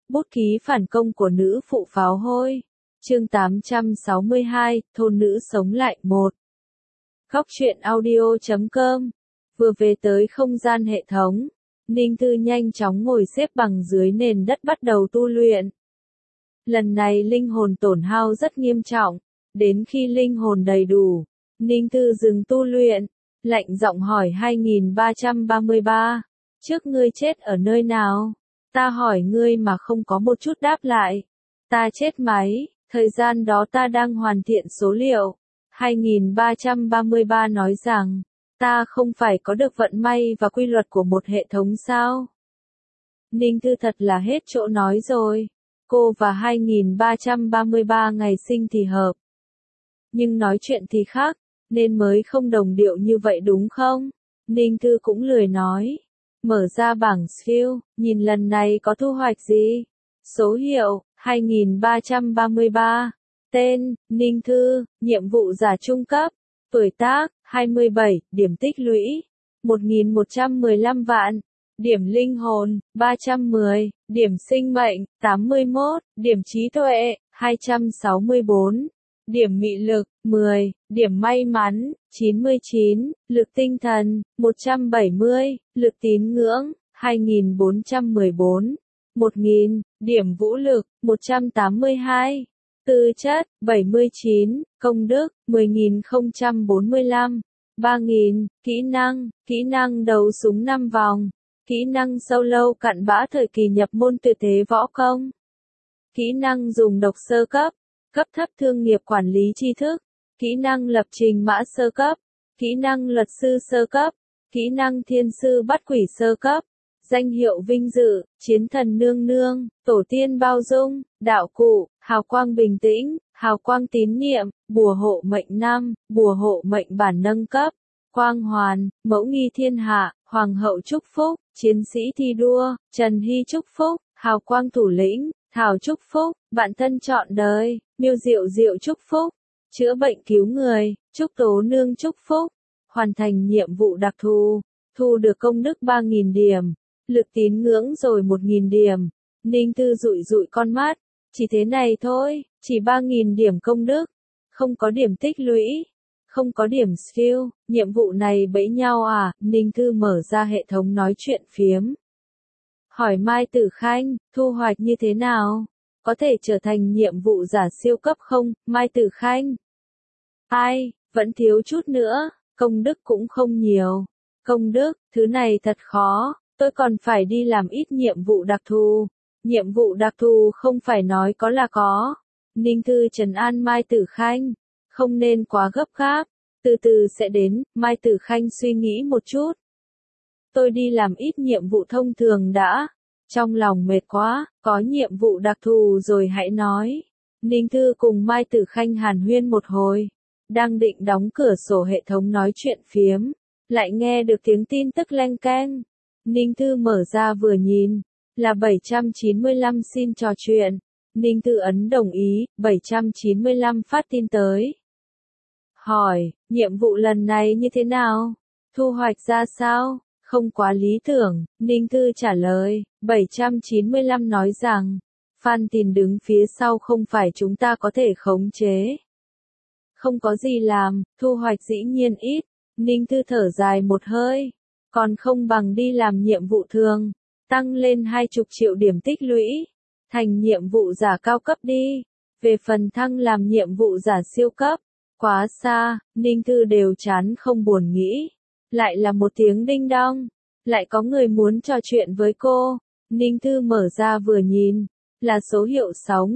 Bút ký phản công của nữ phụ pháo hôi. Chương 862, thôn nữ sống lại 1. Góc truyện audio.com. Vừa về tới không gian hệ thống, Ninh Thư nhanh chóng ngồi xếp bằng dưới nền đất bắt đầu tu luyện. Lần này linh hồn tổn hao rất nghiêm trọng, đến khi linh hồn đầy đủ, Ninh Thư dừng tu luyện, lạnh giọng hỏi 2333, trước ngươi chết ở nơi nào? Ta hỏi ngươi mà không có một chút đáp lại. Ta chết máy, thời gian đó ta đang hoàn thiện số liệu. 2333 nói rằng, ta không phải có được vận may và quy luật của một hệ thống sao? Ninh Thư thật là hết chỗ nói rồi. Cô và 2333 ngày sinh thì hợp. Nhưng nói chuyện thì khác, nên mới không đồng điệu như vậy đúng không? Ninh Thư cũng lười nói. Mở ra bảng skill, nhìn lần này có thu hoạch gì? Số hiệu, 2333. Tên, Ninh Thư, nhiệm vụ giả trung cấp. Tuổi tác, 27, điểm tích lũy, 1115 vạn. Điểm linh hồn, 310, điểm sinh mệnh, 81, điểm trí tuệ, 264. Điểm mị lực, 10, điểm may mắn, 99, lực tinh thần, 170, lực tín ngưỡng, 2414, 1000, điểm vũ lực, 182, tư chất, 79, công đức, 10045, 3000, kỹ năng đấu súng 5 vòng, kỹ năng solo cặn bã thời kỳ nhập môn tuyệt thế võ công, kỹ năng dùng độc sơ cấp, cấp thấp thương nghiệp quản lý tri thức, kỹ năng lập trình mã sơ cấp, kỹ năng luật sư sơ cấp, kỹ năng thiên sư bắt quỷ sơ cấp, danh hiệu vinh dự, chiến thần nương nương, tổ tiên bao dung, đạo cụ, hào quang bình tĩnh, hào quang tín niệm, bùa hộ mệnh 5, bùa hộ mệnh bản nâng cấp, quang hoàn, mẫu nghi thiên hạ, hoàng hậu chúc phúc, chiến sĩ thi đua, Trần Hy chúc phúc, hào quang thủ lĩnh, Thảo chúc phúc, bạn thân trọn đời, Miêu Diệu Diệu chúc phúc, chữa bệnh cứu người, Trúc Tố Nương chúc phúc, hoàn thành nhiệm vụ đặc thù, thu được công đức 3000 điểm, lực tín ngưỡng rồi 1000 điểm. Ninh Thư dụi dụi con mắt, chỉ thế này thôi, chỉ 3000 điểm công đức, không có điểm tích lũy, không có điểm skill, nhiệm vụ này bẫy nhau à? Ninh Thư mở ra hệ thống nói chuyện phiếm. Hỏi Mai Tử Khanh, thu hoạch như thế nào? Có thể trở thành nhiệm vụ giả siêu cấp không, Mai Tử Khanh? Ai, vẫn thiếu chút nữa, công đức cũng không nhiều. Công đức, thứ này thật khó, tôi còn phải đi làm ít nhiệm vụ đặc thù. Nhiệm vụ đặc thù không phải nói có là có. Ninh Thư trấn an Mai Tử Khanh, không nên quá gấp gáp, từ từ sẽ đến. Mai Tử Khanh suy nghĩ một chút. Tôi đi làm ít nhiệm vụ thông thường đã. Trong lòng mệt quá, có nhiệm vụ đặc thù rồi hãy nói. Ninh Thư cùng Mai Tử Khanh hàn huyên một hồi. Đang định đóng cửa sổ hệ thống nói chuyện phiếm. Lại nghe được tiếng tin tức leng keng. Ninh Thư mở ra vừa nhìn. Là 795 xin trò chuyện. Ninh Thư ấn đồng ý, 795 phát tin tới. Hỏi, nhiệm vụ lần này như thế nào? Thu hoạch ra sao? Không quá lý tưởng, Ninh Thư trả lời, 795 nói rằng, Phan Tín đứng phía sau không phải chúng ta có thể khống chế. Không có gì làm, thu hoạch dĩ nhiên ít, Ninh Thư thở dài một hơi, còn không bằng đi làm nhiệm vụ thường, tăng lên 20 triệu điểm tích lũy, thành nhiệm vụ giả cao cấp đi, về phần thăng làm nhiệm vụ giả siêu cấp, quá xa, Ninh Thư đều chán không buồn nghĩ. Lại là một tiếng đinh đong. Lại có người muốn trò chuyện với cô. Ninh Thư mở ra vừa nhìn. Là số hiệu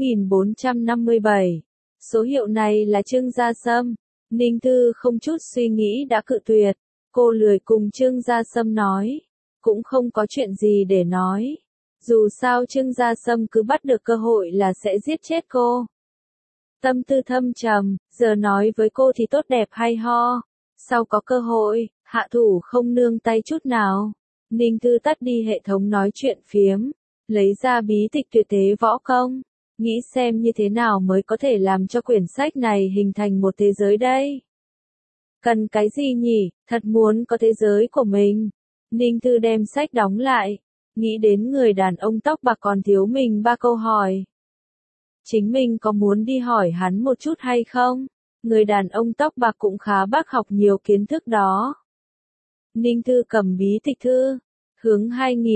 6457. Số hiệu này là Trương Gia Sâm. Ninh Thư không chút suy nghĩ đã cự tuyệt. Cô lười cùng Trương Gia Sâm nói. Cũng không có chuyện gì để nói. Dù sao Trương Gia Sâm cứ bắt được cơ hội là sẽ giết chết cô. Tâm tư thâm trầm, giờ nói với cô thì tốt đẹp hay ho. Sau có cơ hội, hạ thủ không nương tay chút nào. Ninh Thư tắt đi hệ thống nói chuyện phiếm, lấy ra bí tịch tuyệt thế võ công, nghĩ xem như thế nào mới có thể làm cho quyển sách này hình thành một thế giới đây. Cần cái gì nhỉ, thật muốn có thế giới của mình. Ninh Thư đem sách đóng lại, nghĩ đến người đàn ông tóc bạc còn thiếu mình 3 câu hỏi. Chính mình có muốn đi hỏi hắn một chút hay không? Người đàn ông tóc bạc cũng khá bác học nhiều kiến thức đó. Ninh Thư cầm bí tịch thư, hướng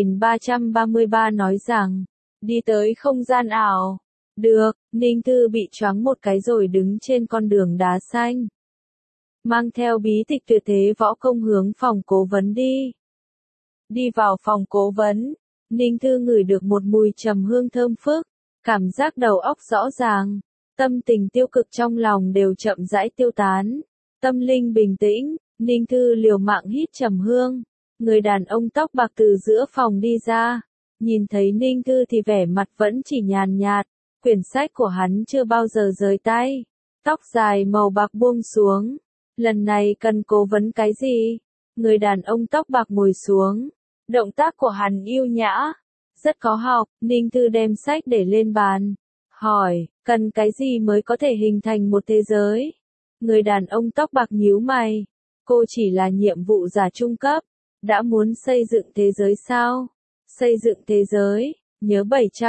2333 nói rằng, đi tới không gian ảo. Được, Ninh Thư bị choáng một cái rồi đứng trên con đường đá xanh. Mang theo bí tịch tuyệt thế võ công hướng phòng cố vấn đi. Đi vào phòng cố vấn, Ninh Thư ngửi được một mùi trầm hương thơm phức, cảm giác đầu óc rõ ràng, tâm tình tiêu cực trong lòng đều chậm rãi tiêu tán, tâm linh bình tĩnh, Ninh Thư liều mạng hít trầm hương. Người đàn ông tóc bạc từ giữa phòng đi ra, nhìn thấy Ninh Thư thì vẻ mặt vẫn chỉ nhàn nhạt, quyển sách của hắn chưa bao giờ rời tay, tóc dài màu bạc buông xuống. Lần này cần cố vấn cái gì? Người đàn ông tóc bạc ngồi xuống, động tác của hắn yêu nhã, rất có học. Ninh Thư đem sách để lên bàn, hỏi, cần cái gì mới có thể hình thành một thế giới? Người đàn ông tóc bạc nhíu mày, cô chỉ là nhiệm vụ giả trung cấp, đã muốn xây dựng thế giới sao? Xây dựng thế giới, nhớ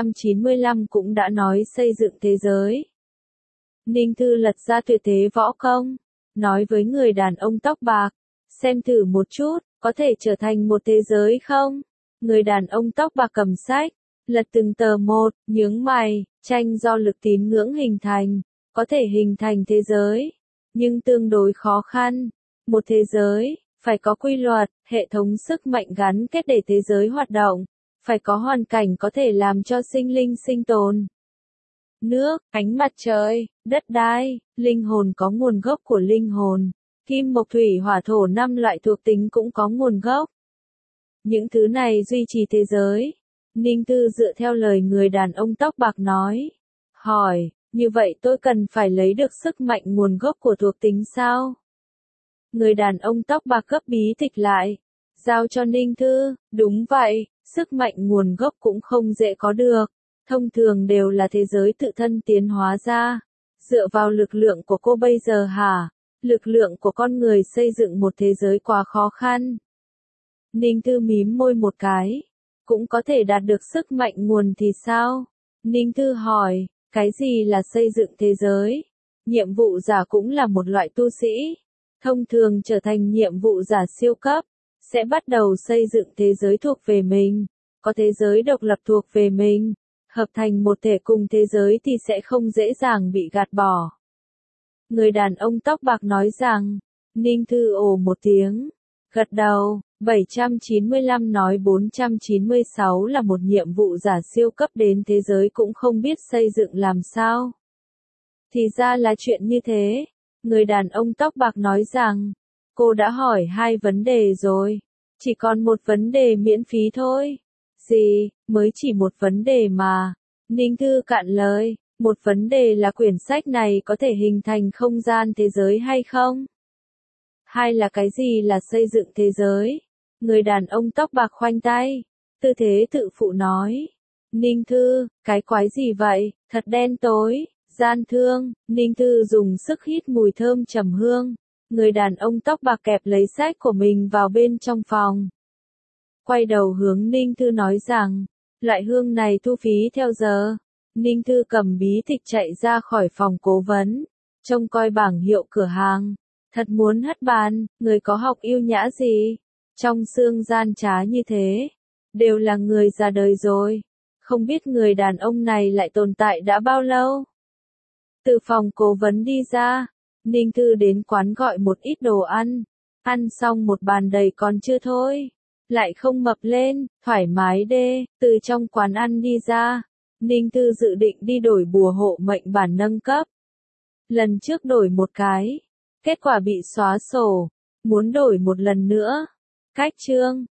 795 cũng đã nói xây dựng thế giới. Ninh Thư lật ra tuyệt thế võ công, nói với người đàn ông tóc bạc, xem thử một chút, có thể trở thành một thế giới không? Người đàn ông tóc bạc cầm sách, lật từng tờ một, nhướng mày, tranh do lực tín ngưỡng hình thành, có thể hình thành thế giới, nhưng tương đối khó khăn. Một thế giới, phải có quy luật, hệ thống sức mạnh gắn kết để thế giới hoạt động, phải có hoàn cảnh có thể làm cho sinh linh sinh tồn. Nước, ánh mặt trời, đất đai, linh hồn có nguồn gốc của linh hồn, kim mộc thủy hỏa thổ 5 loại thuộc tính cũng có nguồn gốc. Những thứ này duy trì thế giới. Ninh Thư dựa theo lời người đàn ông tóc bạc nói. Hỏi, như vậy tôi cần phải lấy được sức mạnh nguồn gốc của thuộc tính sao? Người đàn ông tóc bạc gấp bí tịch lại, giao cho Ninh Thư, đúng vậy, sức mạnh nguồn gốc cũng không dễ có được, thông thường đều là thế giới tự thân tiến hóa ra. Dựa vào lực lượng của cô bây giờ hả? Lực lượng của con người xây dựng một thế giới quá khó khăn. Ninh Thư mím môi một cái, cũng có thể đạt được sức mạnh nguồn thì sao? Ninh Thư hỏi, cái gì là xây dựng thế giới? Nhiệm vụ giả cũng là một loại tu sĩ. Thông thường trở thành nhiệm vụ giả siêu cấp, sẽ bắt đầu xây dựng thế giới thuộc về mình, có thế giới độc lập thuộc về mình, hợp thành một thể cùng thế giới thì sẽ không dễ dàng bị gạt bỏ. Người đàn ông tóc bạc nói rằng, Ninh Thư ồ một tiếng, gật đầu. 795 nói 496 là một nhiệm vụ giả siêu cấp đến thế giới cũng không biết xây dựng làm sao. Thì ra là chuyện như thế. Người đàn ông tóc bạc nói rằng, cô đã hỏi 2 vấn đề rồi, chỉ còn một vấn đề miễn phí thôi. Gì, mới chỉ một vấn đề mà. Ninh Thư cạn lời, một vấn đề là quyển sách này có thể hình thành không gian thế giới hay không? Hai là cái gì là xây dựng thế giới? Người đàn ông tóc bạc khoanh tay, tư thế tự phụ nói. Ninh Thư, cái quái gì vậy, thật đen tối, gian thương. Ninh Thư dùng sức hít mùi thơm trầm hương. Người đàn ông tóc bạc kẹp lấy sách của mình vào bên trong phòng. Quay đầu hướng Ninh Thư nói rằng, loại hương này thu phí theo giờ. Ninh Thư cầm bí tịch chạy ra khỏi phòng cố vấn, trông coi bảng hiệu cửa hàng. Thật muốn hất bàn, người có học yêu nhã gì? Trong xương gian trá như thế, đều là người già đời rồi. Không biết người đàn ông này lại tồn tại đã bao lâu. Từ phòng cố vấn đi ra, Ninh Thư đến quán gọi một ít đồ ăn. Ăn xong một bàn đầy còn chưa thôi. Lại không mập lên, thoải mái đê. Từ trong quán ăn đi ra, Ninh Thư dự định đi đổi bùa hộ mệnh bản nâng cấp. Lần trước đổi một cái, kết quả bị xóa sổ. Muốn đổi một lần nữa. Cách chương